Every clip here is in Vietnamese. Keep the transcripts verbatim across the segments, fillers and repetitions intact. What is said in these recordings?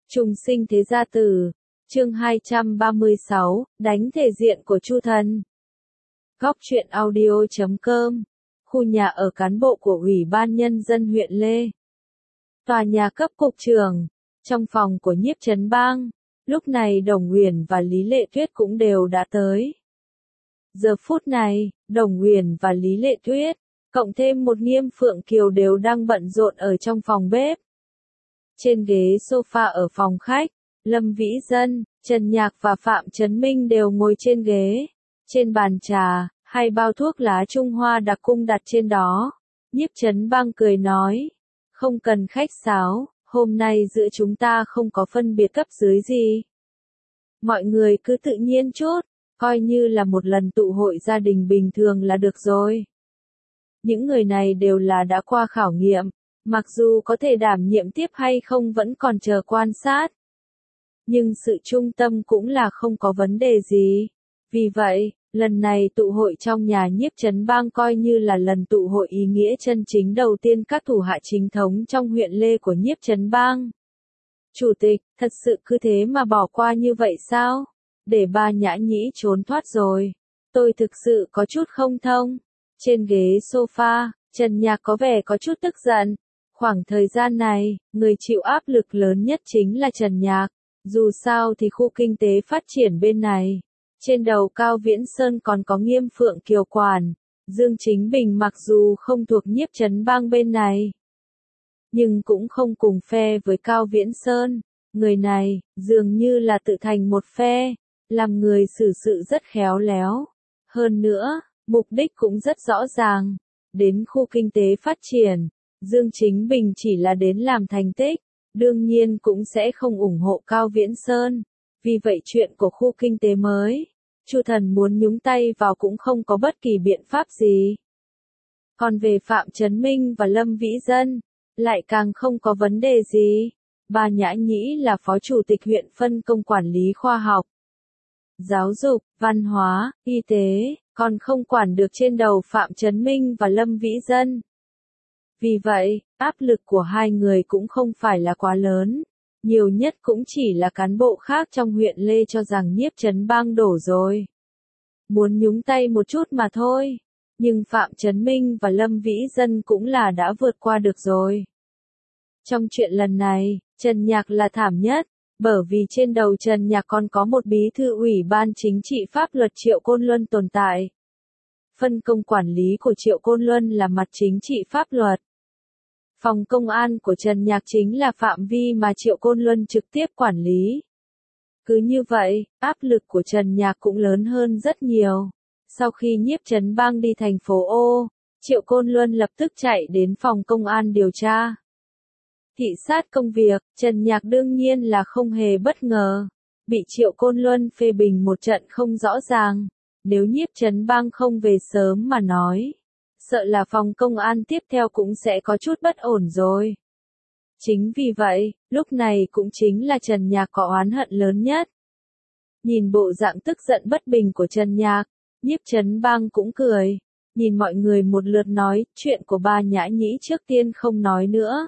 Trùng sinh thế gia tử, chương hai trăm ba mươi sáu, đánh thể diện của Chu Thần. Góc truyện audio chấm com, khu nhà ở cán bộ của Ủy ban Nhân dân huyện Lê. Tòa nhà cấp cục trưởng, trong phòng của Nhiếp Chấn Bang, lúc này Đồng Huyền và Lý Lệ Tuyết cũng đều đã tới. Giờ phút này, Đồng Huyền và Lý Lệ Tuyết, cộng thêm một Nghiêm Phượng Kiều đều đang bận rộn ở trong phòng bếp. Trên ghế sofa ở phòng khách, Lâm Vĩ Dân, Trần Nhạc và Phạm Chấn Minh đều ngồi trên ghế. Trên bàn trà, hai bao thuốc lá Trung Hoa đặc cung đặt trên đó. Nhiếp Chấn Bang cười nói, không cần khách sáo, hôm nay giữa chúng ta không có phân biệt cấp dưới gì. Mọi người cứ tự nhiên chút, coi như là một lần tụ hội gia đình bình thường là được rồi. Những người này đều là đã qua khảo nghiệm, mặc dù có thể đảm nhiệm tiếp hay không vẫn còn chờ quan sát. Nhưng sự trung tâm cũng là không có vấn đề gì. Vì vậy, lần này tụ hội trong nhà Nhiếp Chấn Bang coi như là lần tụ hội ý nghĩa chân chính đầu tiên các thủ hạ chính thống trong huyện Lê của Nhiếp Chấn Bang. Chủ tịch, thật sự cứ thế mà bỏ qua như vậy sao? Để bà Nhã Nhĩ trốn thoát rồi. Tôi thực sự có chút không thông. Trên ghế sofa, Trần Nhạc có vẻ có chút tức giận. Khoảng thời gian này, người chịu áp lực lớn nhất chính là Trần Nhạc. Dù sao thì khu kinh tế phát triển bên này. Trên đầu Cao Viễn Sơn còn có Nghiêm Phượng Kiều quản. Dương Chính Bình mặc dù không thuộc Nhiếp Chấn Bang bên này, nhưng cũng không cùng phe với Cao Viễn Sơn. Người này, dường như là tự thành một phe, làm người xử sự rất khéo léo. Hơn nữa, mục đích cũng rất rõ ràng. Đến khu kinh tế phát triển, Dương Chính Bình chỉ là đến làm thành tích, đương nhiên cũng sẽ không ủng hộ Cao Viễn Sơn. Vì vậy chuyện của khu kinh tế mới, Chu Thần muốn nhúng tay vào cũng không có bất kỳ biện pháp gì. Còn về Phạm Chấn Minh và Lâm Vĩ Dân, lại càng không có vấn đề gì. Bà Nhã Nhĩ là phó chủ tịch huyện phân công quản lý khoa học, giáo dục, văn hóa, y tế, còn không quản được trên đầu Phạm Chấn Minh và Lâm Vĩ Dân. Vì vậy, áp lực của hai người cũng không phải là quá lớn, nhiều nhất cũng chỉ là cán bộ khác trong huyện Lê cho rằng Nhiếp Chấn Bang đổ rồi, muốn nhúng tay một chút mà thôi. Nhưng Phạm Chấn Minh và Lâm Vĩ Dân cũng là đã vượt qua được rồi. Trong chuyện lần này, Trần Nhạc là thảm nhất, bởi vì trên đầu Trần Nhạc còn có một bí thư ủy ban chính trị pháp luật Triệu Côn Luân tồn tại. Phân công quản lý của Triệu Côn Luân là mặt chính trị pháp luật. Phòng công an của Trần Nhạc chính là phạm vi mà Triệu Côn Luân trực tiếp quản lý. Cứ như vậy, áp lực của Trần Nhạc cũng lớn hơn rất nhiều. Sau khi Nhiếp Chấn Bang đi thành phố O, Triệu Côn Luân lập tức chạy đến phòng công an điều tra. Thị sát công việc, Trần Nhạc đương nhiên là không hề bất ngờ. Bị Triệu Côn Luân phê bình một trận không rõ ràng. Nếu Nhiếp Chấn Bang không về sớm mà nói, sợ là phòng công an tiếp theo cũng sẽ có chút bất ổn rồi. Chính vì vậy, lúc này cũng chính là Trần Nhạc có oán hận lớn nhất. Nhìn bộ dạng tức giận bất bình của Trần Nhạc, Nhiếp Chấn Bang cũng cười. Nhìn mọi người một lượt nói, chuyện của bà Nhã Nhĩ trước tiên không nói nữa.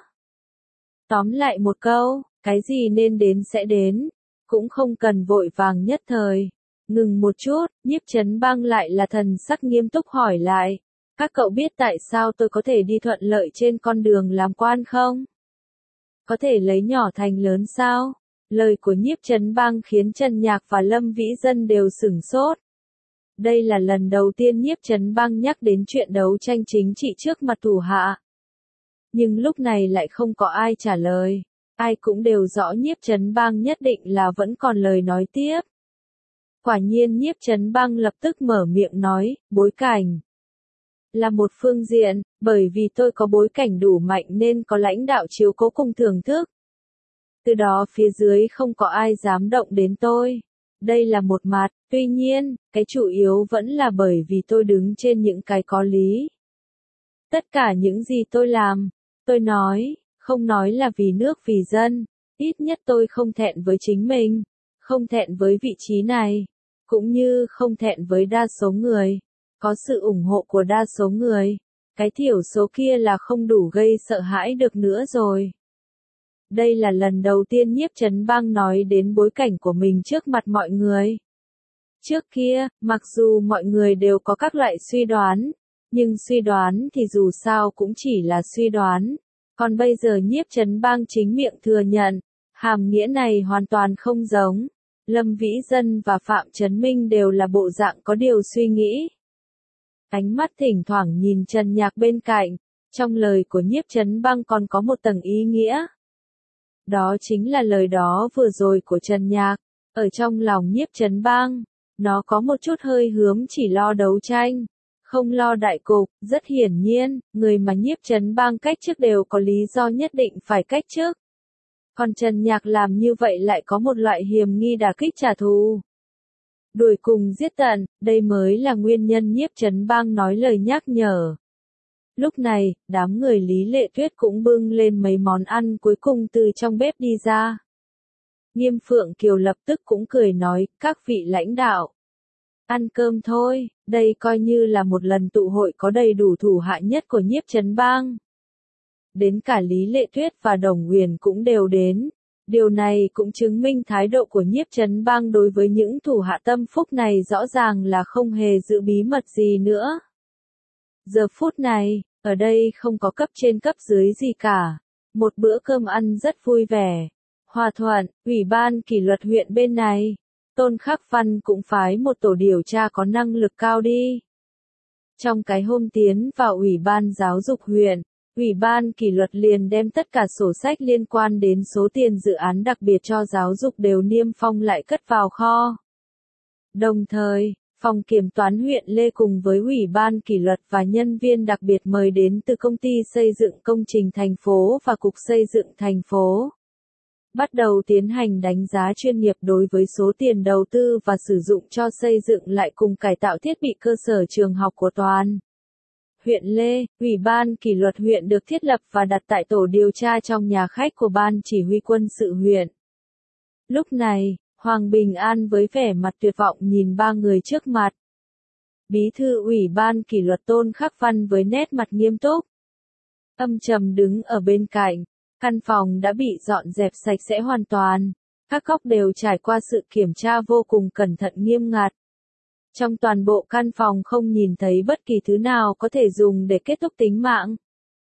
Tóm lại một câu, cái gì nên đến sẽ đến, cũng không cần vội vàng nhất thời. Ngừng một chút, Nhiếp Chấn Bang lại là thần sắc nghiêm túc hỏi lại. Các cậu biết tại sao tôi có thể đi thuận lợi trên con đường làm quan không? Có thể lấy nhỏ thành lớn sao? Lời của Nhiếp Chấn Bang khiến Trần Nhạc và Lâm Vĩ Dân đều sửng sốt. Đây là lần đầu tiên Nhiếp Chấn Bang nhắc đến chuyện đấu tranh chính trị trước mặt thủ hạ. Nhưng lúc này lại không có ai trả lời. Ai cũng đều rõ Nhiếp Chấn Bang nhất định là vẫn còn lời nói tiếp. Quả nhiên Nhiếp Chấn Bang lập tức mở miệng nói, bối cảnh là một phương diện, bởi vì tôi có bối cảnh đủ mạnh nên có lãnh đạo chiếu cố cùng thưởng thức. Từ đó phía dưới không có ai dám động đến tôi. Đây là một mặt, tuy nhiên, cái chủ yếu vẫn là bởi vì tôi đứng trên những cái có lý. Tất cả những gì tôi làm, tôi nói, không nói là vì nước vì dân, ít nhất tôi không thẹn với chính mình, không thẹn với vị trí này, cũng như không thẹn với đa số người. Có sự ủng hộ của đa số người, cái thiểu số kia là không đủ gây sợ hãi được nữa rồi. Đây là lần đầu tiên Nhiếp Chấn Bang nói đến bối cảnh của mình trước mặt mọi người. Trước kia, mặc dù mọi người đều có các loại suy đoán, nhưng suy đoán thì dù sao cũng chỉ là suy đoán. Còn bây giờ Nhiếp Chấn Bang chính miệng thừa nhận, hàm nghĩa này hoàn toàn không giống. Lâm Vĩ Dân và Phạm Chấn Minh đều là bộ dạng có điều suy nghĩ. Ánh mắt thỉnh thoảng nhìn Trần Nhạc bên cạnh, trong lời của Nhiếp Chấn Bang còn có một tầng ý nghĩa. Đó chính là lời đó vừa rồi của Trần Nhạc, ở trong lòng Nhiếp Chấn Bang, nó có một chút hơi hướng chỉ lo đấu tranh, không lo đại cục. Rất hiển nhiên, người mà Nhiếp Chấn Bang cách chức đều có lý do nhất định phải cách chức. Còn Trần Nhạc làm như vậy lại có một loại hiềm nghi đả kích trả thù. Đuổi cùng giết tận, đây mới là nguyên nhân Nhiếp Chấn Bang nói lời nhắc nhở. Lúc này, đám người Lý Lệ Tuyết cũng bưng lên mấy món ăn cuối cùng từ trong bếp đi ra. Nghiêm Phượng Kiều lập tức cũng cười nói, các vị lãnh đạo. Ăn cơm thôi, đây coi như là một lần tụ hội có đầy đủ thủ hạ nhất của Nhiếp Chấn Bang. Đến cả Lý Lệ Tuyết và Đồng Huyền cũng đều đến. Điều này cũng chứng minh thái độ của Nhiếp Chấn Bang đối với những thủ hạ tâm phúc này rõ ràng là không hề giữ bí mật gì nữa. Giờ phút này, ở đây không có cấp trên cấp dưới gì cả. Một bữa cơm ăn rất vui vẻ. Hòa thuận, Ủy ban kỷ luật huyện bên này. Tôn Khắc Văn cũng phái một tổ điều tra có năng lực cao đi. Trong cái hôm tiến vào Ủy ban giáo dục huyện, Ủy ban kỷ luật liền đem tất cả sổ sách liên quan đến số tiền dự án đặc biệt cho giáo dục đều niêm phong lại cất vào kho. Đồng thời, phòng kiểm toán huyện Lê cùng với Ủy ban kỷ luật và nhân viên đặc biệt mời đến từ công ty xây dựng công trình thành phố và Cục Xây dựng thành phố. Bắt đầu tiến hành đánh giá chuyên nghiệp đối với số tiền đầu tư và sử dụng cho xây dựng lại cùng cải tạo thiết bị cơ sở trường học của toàn huyện Lê. Ủy ban kỷ luật huyện được thiết lập và đặt tại tổ điều tra trong nhà khách của ban chỉ huy quân sự huyện. Lúc này, Hoàng Bình An với vẻ mặt tuyệt vọng nhìn ba người trước mặt. Bí thư Ủy ban kỷ luật Tôn Khắc Văn với nét mặt nghiêm túc, âm trầm đứng ở bên cạnh. Căn phòng đã bị dọn dẹp sạch sẽ hoàn toàn, các góc đều trải qua sự kiểm tra vô cùng cẩn thận nghiêm ngặt. Trong toàn bộ căn phòng không nhìn thấy bất kỳ thứ nào có thể dùng để kết thúc tính mạng.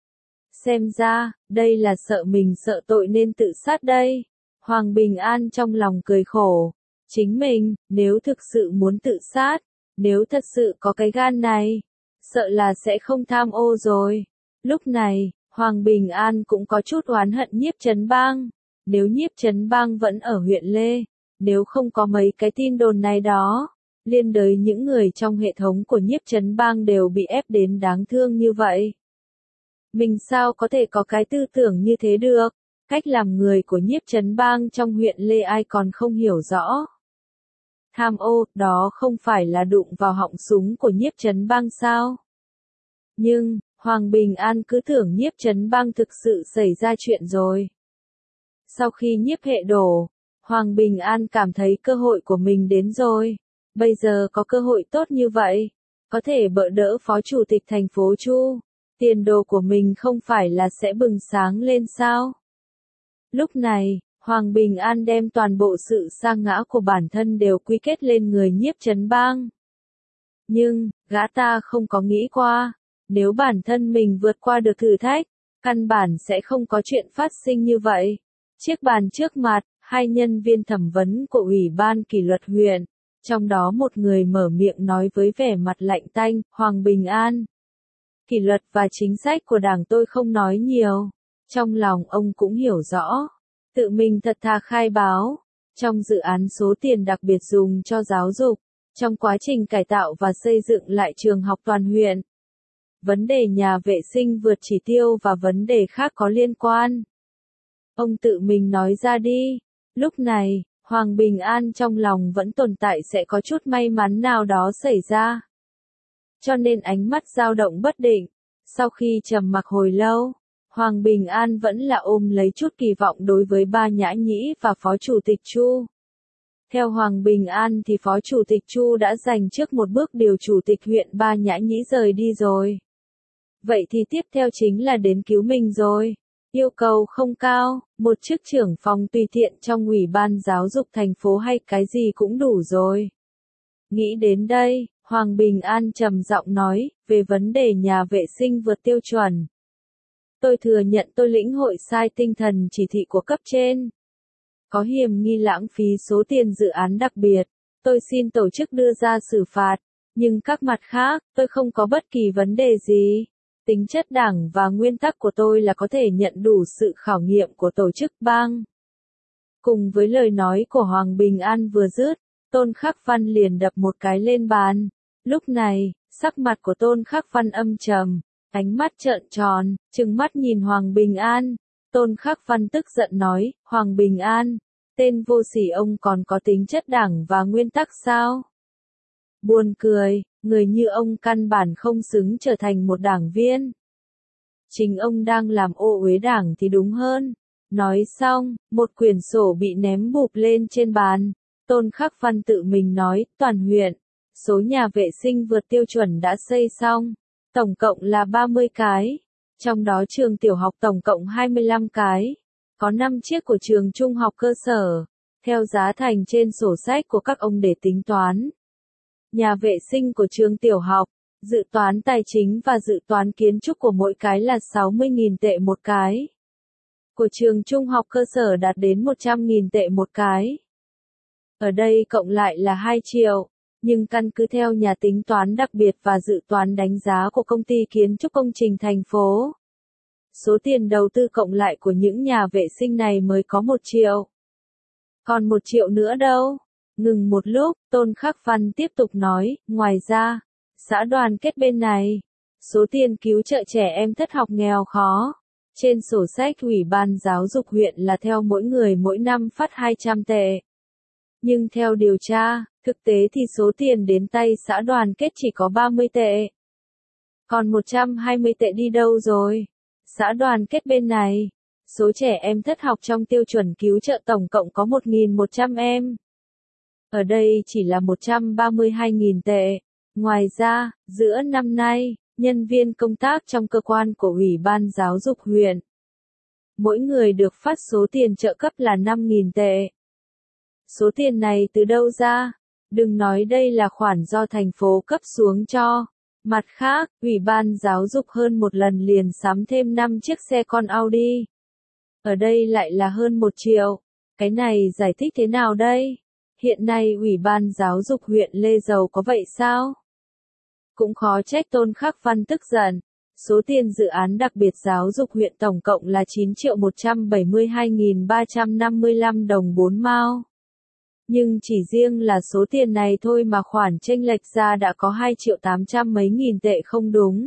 Xem ra, đây là sợ mình sợ tội nên tự sát đây. Hoàng Bình An trong lòng cười khổ. Chính mình, nếu thực sự muốn tự sát, nếu thật sự có cái gan này, sợ là sẽ không tham ô rồi. Lúc này, Hoàng Bình An cũng có chút oán hận Nhiếp Chấn Bang. Nếu Nhiếp Chấn Bang vẫn ở huyện Lê, nếu không có mấy cái tin đồn này đó, liên đới những người trong hệ thống của Nhiếp Chấn Bang đều bị ép đến đáng thương như vậy. Mình sao có thể có cái tư tưởng như thế được? Cách làm người của Nhiếp Chấn Bang trong huyện Lê ai còn không hiểu rõ. Tham ô, đó không phải là đụng vào họng súng của Nhiếp Chấn Bang sao? Nhưng, Hoàng Bình An cứ tưởng Nhiếp Chấn Bang thực sự xảy ra chuyện rồi. Sau khi Nhiếp Hệ đổ, Hoàng Bình An cảm thấy cơ hội của mình đến rồi. Bây giờ có cơ hội tốt như vậy, có thể bỡ đỡ Phó Chủ tịch thành phố Chu. Tiền đồ của mình không phải là sẽ bừng sáng lên sao? Lúc này, Hoàng Bình An đem toàn bộ sự sa ngã của bản thân đều quy kết lên người Nhiếp Chấn Bang. Nhưng, gã ta không có nghĩ qua, nếu bản thân mình vượt qua được thử thách, căn bản sẽ không có chuyện phát sinh như vậy. Chiếc bàn trước mặt, hai nhân viên thẩm vấn của Ủy ban kỷ luật huyện, trong đó một người mở miệng nói với vẻ mặt lạnh tanh, Hoàng Bình An. Kỷ luật và chính sách của đảng tôi không nói nhiều. Trong lòng ông cũng hiểu rõ. Tự mình thật thà khai báo. Trong dự án số tiền đặc biệt dùng cho giáo dục, trong quá trình cải tạo và xây dựng lại trường học toàn huyện. Vấn đề nhà vệ sinh vượt chỉ tiêu và vấn đề khác có liên quan. Ông tự mình nói ra đi. Lúc này, Hoàng Bình An trong lòng vẫn tồn tại sẽ có chút may mắn nào đó xảy ra. Cho nên ánh mắt dao động bất định. Sau khi trầm mặc hồi lâu, Hoàng Bình An vẫn là ôm lấy chút kỳ vọng đối với Ba Nhã Nhĩ và Phó Chủ tịch Chu. Theo Hoàng Bình An thì Phó Chủ tịch Chu đã giành trước một bước điều Chủ tịch huyện Ba Nhã Nhĩ rời đi rồi. Vậy thì tiếp theo chính là đến cứu mình rồi. Yêu cầu không cao, một chức trưởng phòng tùy tiện trong ủy ban giáo dục thành phố hay cái gì cũng đủ rồi. Nghĩ đến đây, Hoàng Bình An trầm giọng nói, về vấn đề nhà vệ sinh vượt tiêu chuẩn. Tôi thừa nhận tôi lĩnh hội sai tinh thần chỉ thị của cấp trên. Có hiểm nghi lãng phí số tiền dự án đặc biệt, tôi xin tổ chức đưa ra xử phạt, nhưng các mặt khác, tôi không có bất kỳ vấn đề gì. Tính chất đảng và nguyên tắc của tôi là có thể nhận đủ sự khảo nghiệm của tổ chức bang. Cùng với lời nói của Hoàng Bình An vừa dứt, Tôn Khắc Văn liền đập một cái lên bàn. Lúc này, sắc mặt của Tôn Khắc Văn âm trầm, ánh mắt trợn tròn, trừng mắt nhìn Hoàng Bình An. Tôn Khắc Văn tức giận nói, Hoàng Bình An, tên vô sỉ ông còn có tính chất đảng và nguyên tắc sao? Buồn cười, người như ông căn bản không xứng trở thành một đảng viên. Chính ông đang làm ô uế đảng thì đúng hơn. Nói xong, một quyển sổ bị ném bụp lên trên bàn. Tôn Khắc Văn tự mình nói, toàn huyện, số nhà vệ sinh vượt tiêu chuẩn đã xây xong, tổng cộng là ba mươi cái. Trong đó trường tiểu học tổng cộng hai mươi lăm cái. Có năm chiếc của trường trung học cơ sở, theo giá thành trên sổ sách của các ông để tính toán. Nhà vệ sinh của trường tiểu học, dự toán tài chính và dự toán kiến trúc của mỗi cái là sáu mươi nghìn tệ một cái. Của trường trung học cơ sở đạt đến một trăm nghìn tệ một cái. Ở đây cộng lại là hai triệu, nhưng căn cứ theo nhà tính toán đặc biệt và dự toán đánh giá của công ty kiến trúc công trình thành phố. Số tiền đầu tư cộng lại của những nhà vệ sinh này mới có một triệu. Còn một triệu nữa đâu? Ngừng một lúc, Tôn Khắc Văn tiếp tục nói, ngoài ra, xã đoàn kết bên này, số tiền cứu trợ trẻ em thất học nghèo khó. Trên sổ sách Ủy ban giáo dục huyện là theo mỗi người mỗi năm phát hai trăm tệ. Nhưng theo điều tra, thực tế thì số tiền đến tay xã đoàn kết chỉ có ba mươi tệ. Còn một trăm hai mươi tệ đi đâu rồi? Xã đoàn kết bên này, số trẻ em thất học trong tiêu chuẩn cứu trợ tổng cộng có một nghìn một trăm em. Ở đây chỉ là một trăm ba mươi hai nghìn tệ. Ngoài ra, giữa năm nay, nhân viên công tác trong cơ quan của Ủy ban giáo dục huyện, mỗi người được phát số tiền trợ cấp là năm nghìn tệ. Số tiền này từ đâu ra? Đừng nói đây là khoản do thành phố cấp xuống cho. Mặt khác, Ủy ban giáo dục hơn một lần liền sắm thêm năm chiếc xe con Audi. Ở đây lại là hơn một triệu. Cái này giải thích thế nào đây? Hiện nay Ủy ban giáo dục huyện Lê Dầu có vậy sao? Cũng khó trách Tôn Khắc Văn tức giận. Số tiền dự án đặc biệt giáo dục huyện tổng cộng là chín triệu một trăm bảy mươi hai nghìn ba trăm năm mươi lăm đồng bốn mao. Nhưng chỉ riêng là số tiền này thôi mà khoản chênh lệch ra đã có hai triệu tám trăm mấy nghìn tệ không đúng.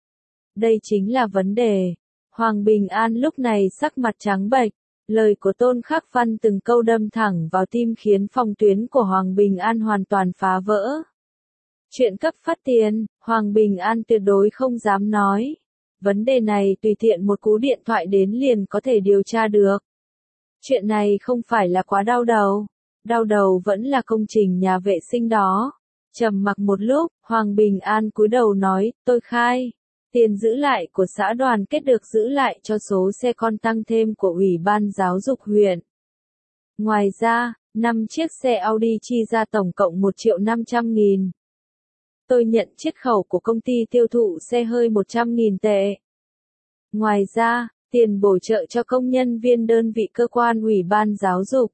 Đây chính là vấn đề. Hoàng Bình An lúc này sắc mặt trắng bệch, lời của Tôn Khắc Văn từng câu đâm thẳng vào tim khiến phòng tuyến của Hoàng Bình An hoàn toàn phá vỡ. Chuyện cấp phát tiền, Hoàng Bình An tuyệt đối không dám nói. Vấn đề này tùy tiện một cú điện thoại đến liền có thể điều tra được. Chuyện này không phải là quá đau đầu. Đau đầu vẫn là công trình nhà vệ sinh đó. Trầm mặc một lúc, Hoàng Bình An cúi đầu nói, tôi khai. Tiền giữ lại của xã đoàn kết được giữ lại cho số xe con tăng thêm của Ủy ban giáo dục huyện. Ngoài ra, năm chiếc xe Audi chi ra tổng cộng một triệu năm trăm nghìn. Tôi nhận chiết khấu của công ty tiêu thụ xe hơi một trăm nghìn tệ. Ngoài ra, tiền bổ trợ cho công nhân viên đơn vị cơ quan Ủy ban giáo dục.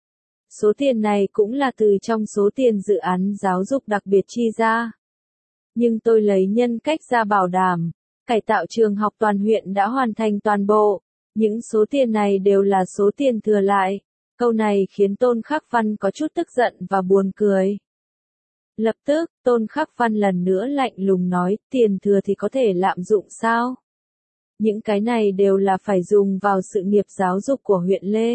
Số tiền này cũng là từ trong số tiền dự án giáo dục đặc biệt chi ra. Nhưng tôi lấy nhân cách ra bảo đảm, cải tạo trường học toàn huyện đã hoàn thành toàn bộ. Những số tiền này đều là số tiền thừa lại. Câu này khiến Tôn Khắc Văn có chút tức giận và buồn cười. Lập tức, Tôn Khắc Văn lần nữa lạnh lùng nói, tiền thừa thì có thể lạm dụng sao? Những cái này đều là phải dùng vào sự nghiệp giáo dục của huyện Lê.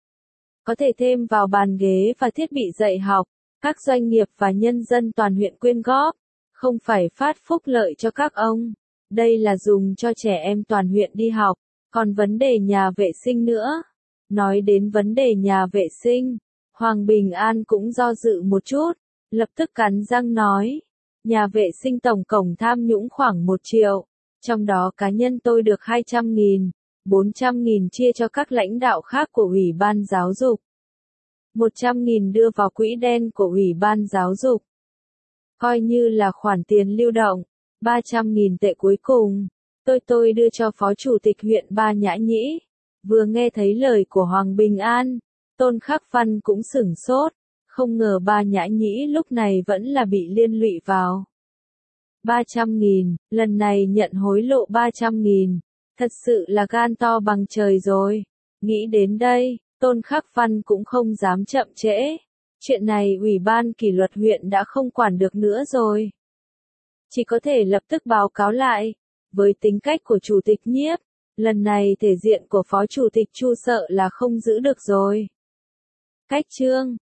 Có thể thêm vào bàn ghế và thiết bị dạy học, các doanh nghiệp và nhân dân toàn huyện quyên góp, không phải phát phúc lợi cho các ông. Đây là dùng cho trẻ em toàn huyện đi học, còn vấn đề nhà vệ sinh nữa. Nói đến vấn đề nhà vệ sinh, Hoàng Bình An cũng do dự một chút, lập tức cắn răng nói, nhà vệ sinh tổng cộng tham nhũng khoảng một triệu, trong đó cá nhân tôi được hai trăm nghìn, bốn trăm nghìn chia cho các lãnh đạo khác của Ủy ban Giáo dục. một trăm nghìn đưa vào quỹ đen của Ủy ban Giáo dục. Coi như là khoản tiền lưu động. ba trăm nghìn tệ cuối cùng, tôi tôi đưa cho Phó Chủ tịch huyện Ba Nhã Nhĩ. Vừa nghe thấy lời của Hoàng Bình An, Tôn Khắc Văn cũng sửng sốt, không ngờ Ba Nhã Nhĩ lúc này vẫn là bị liên lụy vào. ba trăm nghìn, lần này nhận hối lộ ba trăm nghìn, thật sự là gan to bằng trời rồi. Nghĩ đến đây, Tôn Khắc Văn cũng không dám chậm trễ. Chuyện này Ủy ban kỷ luật huyện đã không quản được nữa rồi. Chỉ có thể lập tức báo cáo lại. Với tính cách của Chủ tịch Nhiếp, lần này thể diện của Phó Chủ tịch Chu sợ là không giữ được rồi. Cách chương